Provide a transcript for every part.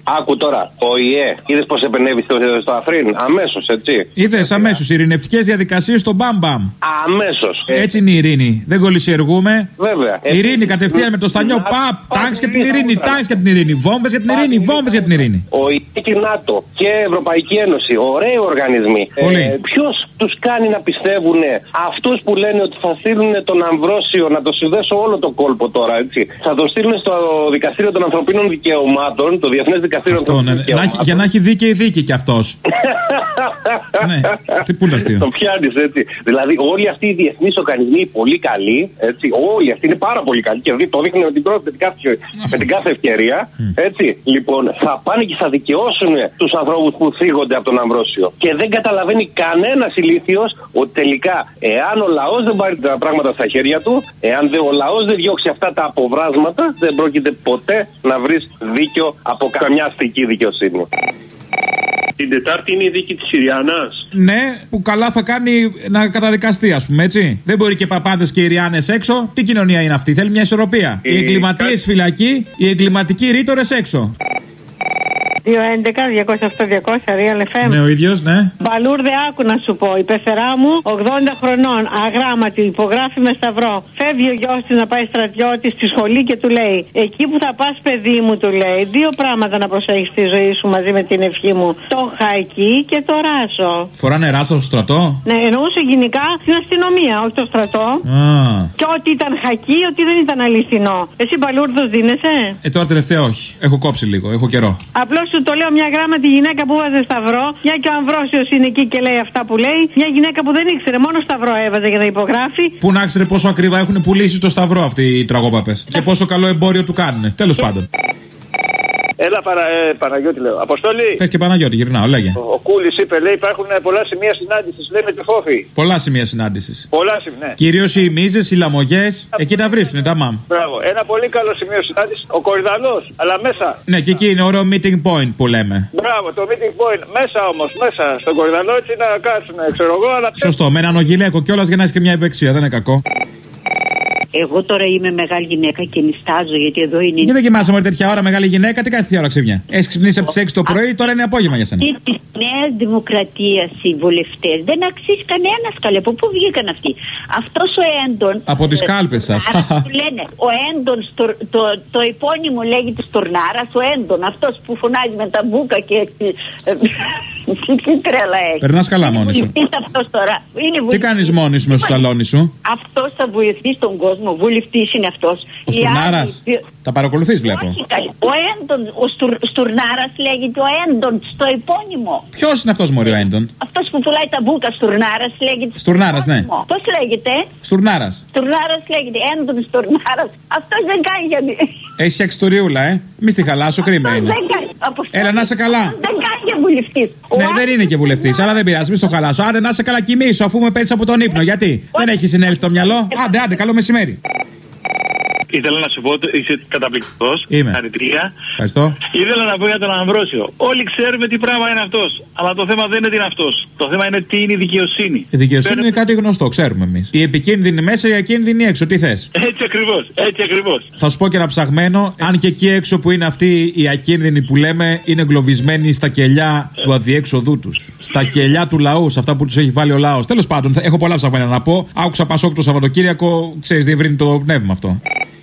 Άκου τώρα, ο ΙΕ, είδες πως επενέβη στο Αφρίν, αμέσως, έτσι. Είδες αμέσως, ειρηνευτικές διαδικασίες στο μπαμ-μπαμ. Αμέσως. Έτσι είναι η ειρήνη. Δεν κολυσιεργούμε. Βέβαια. Ειρήνη κατευθείαν με το στανιό. Τάγκς για την ειρήνη, τάγκς για την ειρήνη. Βόμβες για την ειρήνη, βόμβες για την ειρήνη. Ο ΙΕ και η ΝΑΤΟ και η Ευρωπαϊκή Ένωση, ωραίοι οργανισμοί. Ποιος τους κάνει να πιστεύουν αυτούς που λένε ότι θα στείλουν τον Αμβρόσιο, να το συνδέσω όλο το κόλπο τώρα, έτσι. Θα το στείλουν στο Δικαστήριο των Ανθρωπίνων Δικαιωμάτων, το Διεθνές Δικαστήριο των Ανθρωπίνων Δικαιωμάτων. Για να έχει δίκαιη δίκη κι αυτός. Ναι, τι πού είναι αστείο. Το πιάνεις, έτσι. Δηλαδή, όλοι αυτοί οι διεθνείς οργανισμοί, πολύ καλοί, έτσι. Όλοι αυτοί είναι πάρα πολύ καλοί και το δείχνουν με την κάθε ευκαιρία, έτσι. Λοιπόν, θα πάνε και θα δικαιώσουν τους ανθρώπους που θίγονται από τον Αμβρόσιο. Και δεν καταλαβαίνει κανένας ηλίθιος ότι τελικά, εάν ο λαός δεν πάρει τα πράγματα στα χέρια του, εάν ο λαός δεν διώξει αυτά τα αποβράσματα, δεν πρόκειται ποτέ να βρεις δίκιο από καμιά αστική δικαιοσύνη. Την Τετάρτη είναι η δίκη της Συριανάς. Ναι, που καλά θα κάνει να καταδικαστεί, ας πούμε, έτσι. Δεν μπορεί και παπάδες και Ιριάνες έξω. Τι κοινωνία είναι αυτή, θέλει μια ισορροπία. Οι εγκληματίες φυλακοί, οι εγκληματικοί ρήτορες έξω. 211-208-200 Real FM. Ναι, ο ίδιος, ναι. Μπαλούρδε, άκου να σου πω. Η πεθερά μου, 80 χρονών, αγράμματη, υπογράφει με σταυρό. Φεύγει ο γιος της να πάει στρατιώτη στη σχολή και του λέει: εκεί που θα πας, παιδί μου, του λέει, δύο πράγματα να προσέχεις στη ζωή σου μαζί με την ευχή μου. Το χακί και το ράσο. Φοράνε ράσο στο στρατό? Ναι, εννοούσε γενικά στην αστυνομία, όχι το στρατό. Και ότι ήταν χακί, ότι δεν ήταν αληθινό. Εσύ Μπαλούρδος δίνεσαι? Τώρα τελευταία όχι. Έχω κόψει λίγο, έχω καιρό. Απλώς σου το λέω, μια γράμματη γυναίκα που βάζε σταυρό, μια και ο Αμβρόσιος είναι εκεί και λέει αυτά που λέει. Μια γυναίκα που δεν ήξερε, μόνο σταυρό έβαζε για να υπογράφει. Πού να ξέρει πόσο ακριβά έχουν πουλήσει το σταυρό αυτοί οι τραγόπαπες. Και πόσο καλό εμπόριο του κάνουν. Τέλος πάντων. Έλα, Παναγιώτη, λέω. Αποστόλη. Πες και Παναγιώτη, γυρνάω, λέγε. Ο Κούλης είπε, λέει, υπάρχουν πολλά σημεία συνάντησης, λέει, με τη Φόφη. Πολλά σημεία συνάντησης. Πολλά σημεία, ναι. Κυρίως οι μίζες, οι λαμογές, εκεί τα βρίσκουν, τα μαμ. Μπράβο. Ένα πολύ καλό σημείο συνάντησης, ο Κορυδαλός, αλλά μέσα. Ναι, και εκεί είναι ωραίο meeting point που λέμε. Μπράβο, το meeting point. Μέσα όμως, μέσα στον Κορυδαλό, έτσι να κάτσουν, ξέρω εγώ, αλλά. Σωστό, με έναν ογιλέκο κιόλας για να έχει και μια ευεξία, δεν είναι κακό. Εγώ τώρα είμαι μεγάλη γυναίκα και νιστάζω γιατί εδώ είναι. Και δεν κοιμάσαι μόλι τέτοια ώρα μεγάλη γυναίκα, τι κάνει τέτοια ώρα ξύπνια. Έχει ξυπνήσει από τις 6 το πρωί, τώρα είναι απόγευμα για σένα. Τη Νέα Δημοκρατία οι βουλευτές δεν αξίζει κανένα καλέ. Από πού βγήκαν αυτοί? Αυτός ο Έντον. Από τις κάλπες σας. Λένε ο Έντον, το επώνυμο λέγεται Στορνάρας, ο Έντον, αυτός που φωνάζει με τα μπούκα και. Τι τρέλα έχει. Περνάς καλά μόνη σου. Τι κάνεις μόνη σου με στο σαλόνι σου? Αυτός θα βοηθήσει τον κόσμο, βουλευτής είναι αυτός. Ο Στουρνάρας. Τα παρακολουθείς, βλέπω. Ο Έντον, ο Στουρνάρας λέγεται, ο Έντον στο επώνυμο. Ποιος είναι αυτός, μωρή, ο Έντον? Αυτός που πουλάει τα μπούκα, Στουρνάρας λέγεται. Στουρνάρας, ναι. Πώς λέγεται? Στουρνάρας. Στουρνάρας λέγεται, Έντον Στουρνάρας. Αυτός δεν κάνει για. Έχεις φτιάξει ιστοριούλα, μη στη χαλάσω, κρίμα είναι. Έλα, να είσαι καλά. Δεν κάνει για βουλευτής. Ναι, δεν είναι και βουλευτής, αλλά δεν πειράζει, μη στο χαλάσω. Άντε, να είσαι καλά, κοιμήσου, αφού με παίρνεις από τον ύπνο. Γιατί? Δεν έχει συνέλθει το μυαλό. Άντε, καλό μεσημέρι. Ήθελα να σου πω ότι είσαι καταπληκτικός. Είμαι. Χαρητήρια. Ευχαριστώ. Ήθελα να πω για τον Αμβρόσιο. Όλοι ξέρουμε τι πράγμα είναι αυτός. Αλλά το θέμα δεν είναι τι είναι αυτός. Το θέμα είναι τι είναι η δικαιοσύνη. Η δικαιοσύνη είναι κάτι γνωστό, ξέρουμε εμείς. Η επικίνδυνη μέσα, η ακίνδυνη έξω. Τι θες? Έτσι ακριβώς. Έτσι ακριβώς. Θα σου πω και ένα ψαγμένο. Αν και εκεί έξω που είναι αυτοί οι ακίνδυνοι που λέμε, είναι εγκλωβισμένοι στα κελιά του αδιέξοδού τους. Στα κελιά του λαού, σε αυτά που τους έχει βάλει ο λαός. Τέλος πάντων, έχω πολλά ψαγμένα να πω. Άκουσα Πασόκ το Σαββατοκύριακο, ξέρεις, διευρύνει το πνεύμα αυτό.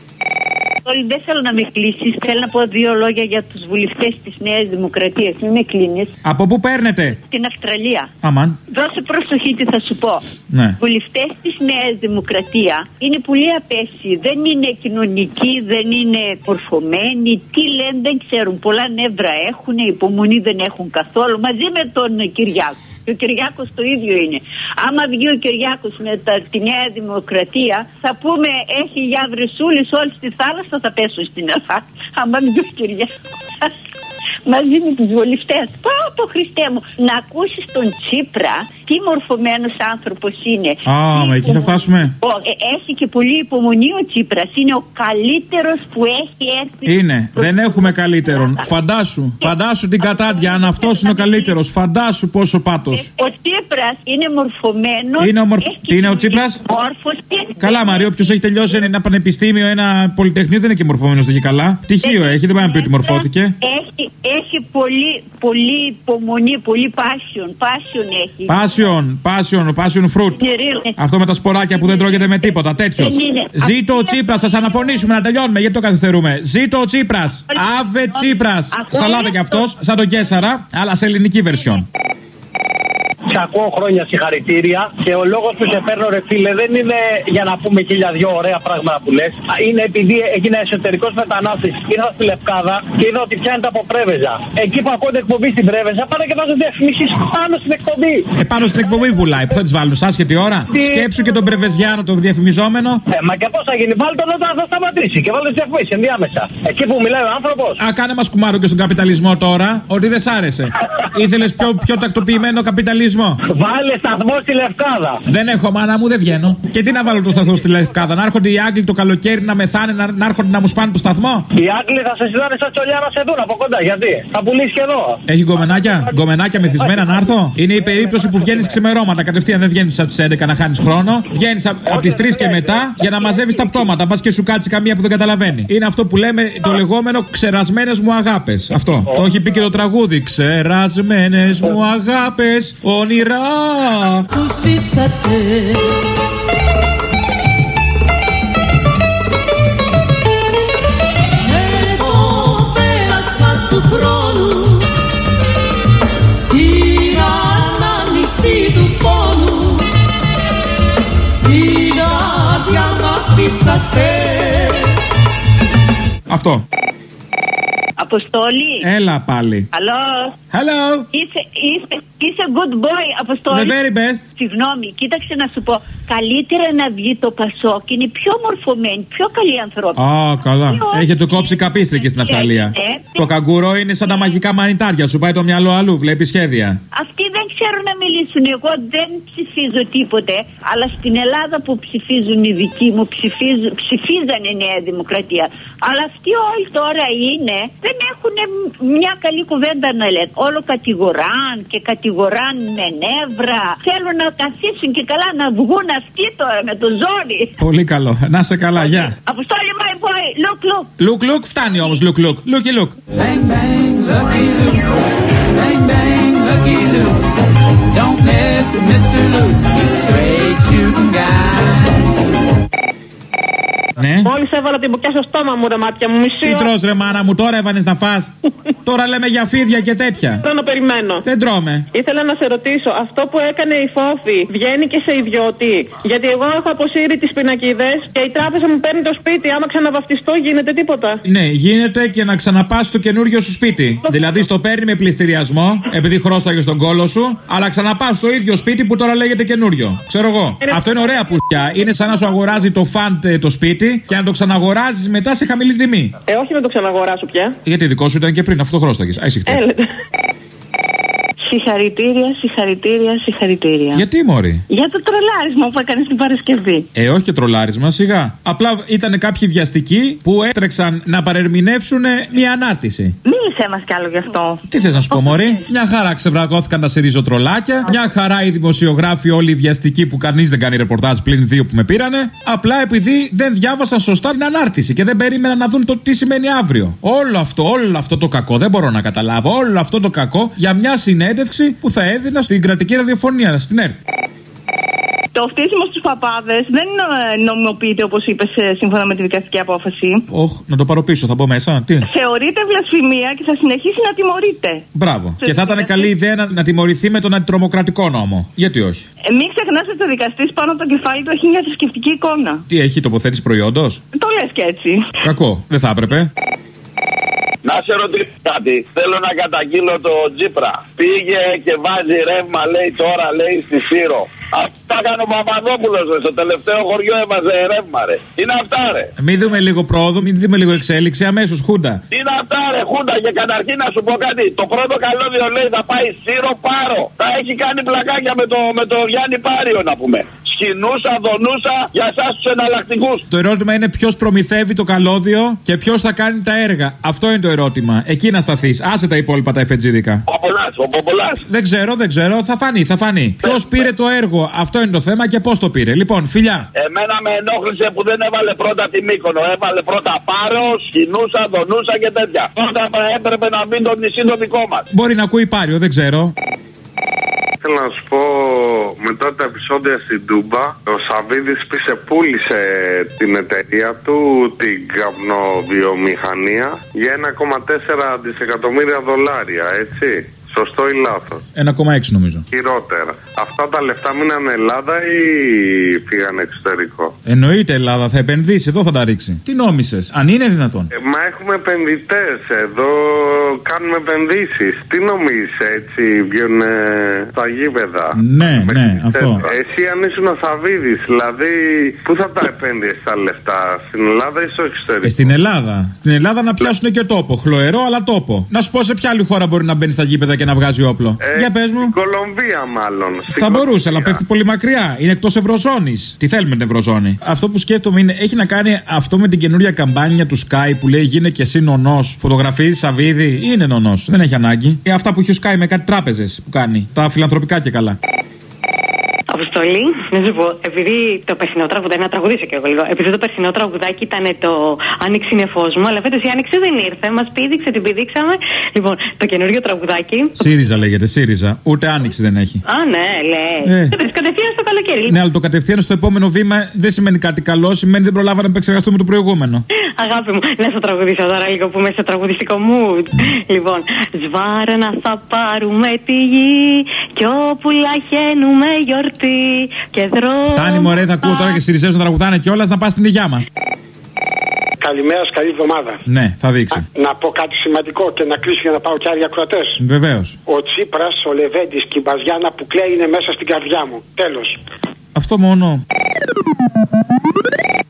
Δεν θέλω να με κλείσεις. Θέλω να πω δύο λόγια για τους βουλευτές της Νέας Δημοκρατίας. Μην με κλείνεις. Από πού παίρνετε? Στην Αυστραλία. Αμάν. Δώσε προσοχή τι θα σου πω. Ναι. Βουλευτές της Νέας Δημοκρατία είναι πολύ απέσιοι. Δεν είναι κοινωνικοί, δεν είναι μορφωμένοι. Τι λένε δεν ξέρουν. Πολλά νεύρα έχουν, υπομονή δεν έχουν καθόλου. Μαζί με τον Κυριάκο. Και ο Κυριάκος το ίδιο είναι. Άμα βγει ο Κυριάκος με τη Νέα Δημοκρατία, θα πούμε έχει για βρυσούλης όλοι στη θάλασσα, θα πέσουν στην Ελλάδα. Άμα βγει ο Κυριάκος μαζί με τους βουλευτές. Πω Χριστέ μου, να ακούσεις τον Τσίπρα, τι μορφωμένος άνθρωπος είναι. Μα εκεί θα φτάσουμε. Έχει και πολύ υπομονή ο Τσίπρας. Είναι ο καλύτερος που έχει έρθει. Είναι. Δεν έχουμε καλύτερον. Φαντάσου την κατάντια. Αν αυτός είναι ο καλύτερος, φαντάσου πόσο πάτος. Ο Τσίπρας είναι μορφωμένος. Τι είναι ο Τσίπρας? Μόρφωση Καλά, Μαρία, όποιος έχει τελειώσει ένα πανεπιστήμιο, ένα πολυτεχνείο δεν είναι και μορφωμένος και καλά. Πτυχίο έχει, δεν πάει να πει ότι μορφώθηκε. Έχει πολύ υπομονή, πολύ passion έχει. Passion fruit. Αυτό με τα σποράκια που δεν τρώγεται με τίποτα, τέτοιο. Ζήτω ο Τσίπρας, σας αναφωνήσουμε να τελειώνουμε, γιατί το καθυστερούμε. Ζήτω ο Τσίπρας. Αβε Τσίπρας. Σαλάτα κι αυτός, σαν τον Κέσσαρα, αλλά σε ελληνική βερσιόν. Σε ακούω χρόνια συγχαρητήρια και ο λόγος που σε παίρνω, ρε φίλε, δεν είναι για να πούμε 1002 ωραία πράγματα που λες. Είναι επειδή έγινα εσωτερικός μετανάστης. Ήρθα στη Λευκάδα και είδα ότι πιάνεται από Πρέβεζα. Εκεί που ακούω την εκπομπή στην Πρέβεζα, πάνε και βάζω διαφημίσεις πάνω στην εκπομπή. Πάνω στην εκπομπή πουλάει, που θα τις βάλουν, άσχετη ώρα. Σκέψου και τον Πρεβεζιάνο, τον διαφημιζόμενο. Μα και πώς θα γίνει, βάλτε τον όταν θα σταματήσει και βάλτε τις διαφημίσεις ενδιάμεσα. Εκεί που μιλάει ο άνθρωπος. Κάνε μας κουμάρο και στον καπιταλισμό τώρα, ότι δεν σ' άρεσε. Ήθελες πιο τακτοποιημένο καπιταλισμό. Βάλε σταθμό στη Λευκάδα. Δεν έχω, μάνα μου, δεν βγαίνω. Και τι να βάλω το σταθμό στη Λευκάδα, να έρχονται οι Άγγλοι το καλοκαίρι να μεθάνε, να έρχονται να μου σπάνε το σταθμό. Οι Άγγλοι θα σε ζητάνε σαν τσολιά να σε δουν από κοντά, γιατί θα πουλήσει και εδώ. Έχει γκομενάκια μεθυσμένα να έρθω. Είναι η περίπτωση που βγαίνει ξημερώματα κατευθείαν, δεν βγαίνει από τι 11 να χάνει χρόνο. Βγαίνει από τι 3 και μετά για να μαζεύει τα πτώματα. Πα και σου κάτσει καμία που δεν καταλαβαίνει. Είναι αυτό που λέμε το λεγόμενο ξερασμένες μου αγάπες. Αυτό. Το έχει πει και το τραγούδι. Ξερασμένες μου αγάπες. Όνειρα που σβήσατε. Με το πέρασμα του χρόνου, την ανάμνηση του πόνου, στην άδεια μ' αφήσατε. Αυτό. Αποστόλη. Έλα πάλι. Hello. Είσαι good boy, Αποστόλη. The very best. Συγγνώμη, κοίταξε να σου πω. Καλύτερα να βγει το Πασόκ. Είναι πιο μορφωμένοι, πιο καλοί άνθρωποι. Καλά. Έχετε κόψει καπίστρικη στην Αυστραλία. Το καγκουρό είναι σαν τα μαγικά μανιτάρια. Σου πάει το μυαλό αλλού, βλέπει σχέδια. Αυτοί δεν ξέρουν να μιλήσουν. Εγώ δεν ψηφίζω τίποτε. Αλλά στην Ελλάδα που ψηφίζουν οι δικοί μου, ψηφίζανε Νέα Δημοκρατία. Αλλά αυτοί όλοι τώρα δεν έχουν μια καλή κουβέντα να λένε. Όλο κατηγοράν και κατηγοράν με νεύρα. Θέλουν να καθίσουν και καλά να βγουν αυτοί τώρα με το ζόρι. Πολύ καλό. Να σε καλά, γεια. Αποστόλη, my boy, look. Look, φτάνει όμως, look. Looky, look. Bang, bang, lucky Luke. Bang, bang, lucky Luke. Don't mess with Mr. Luke. Straight shooting guy. Ναι. Μόλις έβαλα την μπουκιά στο στόμα μου, τα μάτια μου, μισή. Τι τρως ρε μάνα μου, τώρα έβανες να φας. Τώρα λέμε για φίδια και τέτοια. Θέλω να περιμένω. Δεν τρώμε. Ήθελα να σε ρωτήσω, αυτό που έκανε η Φόφη βγαίνει και σε ιδιώτη? Γιατί εγώ έχω αποσύρει τις πινακίδες και η τράπεζα μου παίρνει το σπίτι. Άμα ξαναβαφτιστώ, γίνεται τίποτα? Ναι, γίνεται και να ξαναπάς το καινούριο σου σπίτι. Δηλαδή στο παίρνει με πληστηριασμό, επειδή χρώσταγε στον κόλο σου, αλλά ξαναπάς στο ίδιο σπίτι που τώρα λέγεται καινούριο. Ξέρω εγώ. Αυτό είναι ωραία πουστιά. Είναι σαν να σου αγοράζει το φαντ το σπίτι και να το ξαναγοράζεις μετά σε χαμηλή τιμή. Όχι να το ξαναγοράσω πια. Γιατί δικό σου ήταν και πριν, αυτό το χρώσταγες. Συγχαρητήρια. Γιατί, μωρή? Για το τρολάρισμα που έκανε την Παρασκευή. Όχι και τρολάρισμα, σιγά. Απλά ήταν κάποιοι βιαστικοί που έτρεξαν να παρερμηνεύσουν μια ανάρτηση. Μίλησέ μας κι άλλο γι' αυτό. Τι θες να σου πω, μωρή? Μια χαρά ξεβρακώθηκαν τα σιριζοτρολάκια. Μια χαρά οι δημοσιογράφοι, όλοι οι βιαστικοί που κανείς δεν κάνει ρεπορτάζ πλην 2 που με πήρανε. Απλά επειδή δεν διάβασαν σωστά την ανάρτηση και δεν περίμεναν να δουν το τι σημαίνει αύριο. Όλο αυτό το κακό δεν μπορώ να καταλάβω. Όλο αυτό το κακό για μια συνέντευξη που θα έδινα στην κρατική ραδιοφωνία, στην ΕΡΤ. Το φτύσιμο στους παπάδες δεν νομιμοποιείται, όπως είπες, σύμφωνα με τη δικαστική απόφαση. Να το πάρω πίσω, θα μπω μέσα. Τι? Θεωρείται βλασφημία και θα συνεχίσει να τιμωρείται. Μπράβο. Και θα ήταν καλή ιδέα να τιμωρηθεί με τον αντιτρομοκρατικό νόμο. Γιατί όχι? Μην ξεχνάς ότι ο δικαστής πάνω από το κεφάλι του έχει μια θρησκευτική εικόνα. Τι έχει, τοποθέτηση προϊόντος? Το λες και έτσι. Κακό, δεν θα έπρεπε. Να σε ρωτήσω κάτι. Θέλω να καταγγείλω το Τσίπρα. Πήγε και βάζει ρεύμα, λέει τώρα, λέει στη Σύρο. Αυτά έκανε ο Παπαδόπουλος, στο τελευταίο χωριό έβαζε ρεύμα, ρε. Τι είναι αυτά, ρε? Μην δούμε λίγο πρόοδο, μην δούμε λίγο εξέλιξη, αμέσως χούντα. Τι είναι αυτά, ρε, χούντα? Και καταρχήν να σου πω κάτι. Το πρώτο καλώδιο λέει θα πάει Σύρο Πάρο. Θα έχει κάνει πλακάκια με το Γιάννη Πάριο, να πούμε. σκηνούσα, δονούσα για εσάς τους εναλλακτικούς. Το ερώτημα είναι ποιος προμηθεύει το καλώδιο και ποιος θα κάνει τα έργα. Αυτό είναι το ερώτημα. Εκεί να σταθείς. Άσε τα υπόλοιπα τα εφετζίδικα. Ο Ποπολάς. Δεν ξέρω. Θα φανεί. Ποιος πήρε το έργο. Αυτό είναι το θέμα και πώς το πήρε. Λοιπόν, φιλιά. Εμένα με ενόχλησε που δεν έβαλε πρώτα τη Μύκονο. Έβαλε πρώτα Πάρο, σκηνούσα, δονούσα και τέτοια. Όταν έπρεπε να μπει το νησί το δικό μας. Μπορεί να ακούει Πάριο, δεν ξέρω. Θέλω να σου πω, μετά τα επεισόδια στην Τούμπα, ο Σαββίδης πούλησε την εταιρεία του, την καπνοβιομηχανία, για 1,4 δισεκατομμύρια δολάρια, έτσι. Σωστό ή λάθος? 1,6 νομίζω. Χειρότερα. Αυτά τα λεφτά μείναν Ελλάδα ή πήγαν εξωτερικό? Εννοείται Ελλάδα, θα επενδύσει, εδώ θα τα ρίξει. Τι νόμισες, αν είναι δυνατόν? Μα έχουμε επενδυτές εδώ, κάνουμε επενδύσεις. Τι νομίζεις, έτσι βγαίνουν στα γήπεδα? Ναι, αυτό. Εσύ αν ήσουν ο Σαββίδης, δηλαδή, πού θα τα επένδυες τα λεφτά, στην Ελλάδα ή στο εξωτερικό? Στην Ελλάδα. Στην Ελλάδα να πιάσουν και τόπο. Χλωερό, αλλά τόπο. Να σου πω σε ποια άλλη χώρα μπορεί να μπαίνει στα γήπεδα και να βγάζει όπλο. Για πες μου. Στην Κολομβία, μάλλον. Θα μπορούσε, αλλά πέφτει πολύ μακριά. Είναι εκτός Ευρωζώνης. Τι θέλουμε την Ευρωζώνη? Αυτό που σκέφτομαι είναι, έχει να κάνει αυτό με την καινούρια καμπάνια του Sky που λέει γίνε και εσύ νονός. Φωτογραφίζει Σαββίδη, είναι νονός. Δεν έχει ανάγκη. Αυτά που έχει ο Sky με κάτι τράπεζες που κάνει. Τα φιλανθρωπικά και καλά. Αποστολή, να σου πω, επειδή το περσινό τραγουδάκι, να τραγουδήσω και εγώ λίγο. Επειδή το περσινό τραγουδάκι ήταν το Άνοιξη είναι φως μου, αλλά φέτος η Άνοιξη δεν ήρθε. Μας πήδηξε, την πηδήξαμε. Λοιπόν, το καινούριο τραγουδάκι. ΣΥΡΙΖΑ λέγεται, ΣΥΡΙΖΑ. Ούτε Άνοιξη δεν έχει. Α, ναι, λέει. Κατευθείαν στο καλοκαίρι. Ναι, αλλά το κατευθείαν στο επόμενο βήμα δεν σημαίνει κάτι καλό, σημαίνει δεν προλάβαμε να επεξεργαστούμε το προηγούμενο. Αγάπη μου, να στο τραγουδήσω τώρα λίγο που είμαι στο τραγουδιστικό mood. Λοιπόν, σβάρνα θα πάρουμε τη γη κι όπου λαχαίνουμε γιορτή και δρόμο. Φτάνει μωρέ, θα ακούω τώρα και Συριζέους να τραγουδάνε κιόλας, να πας στην υγειά μας. Καλημέρα, καλή εβδομάδα. Ναι, θα δείξει. Να πω κάτι σημαντικό και να κλείσω για να πάω και άλλοι ακροατές. Βεβαίως. Ο Τσίπρας, ο Λεβέντης και η Μπαζιάνα που κλαίει είναι μέσα στην καρδιά μου. Τέλος. Αυτό μόνο.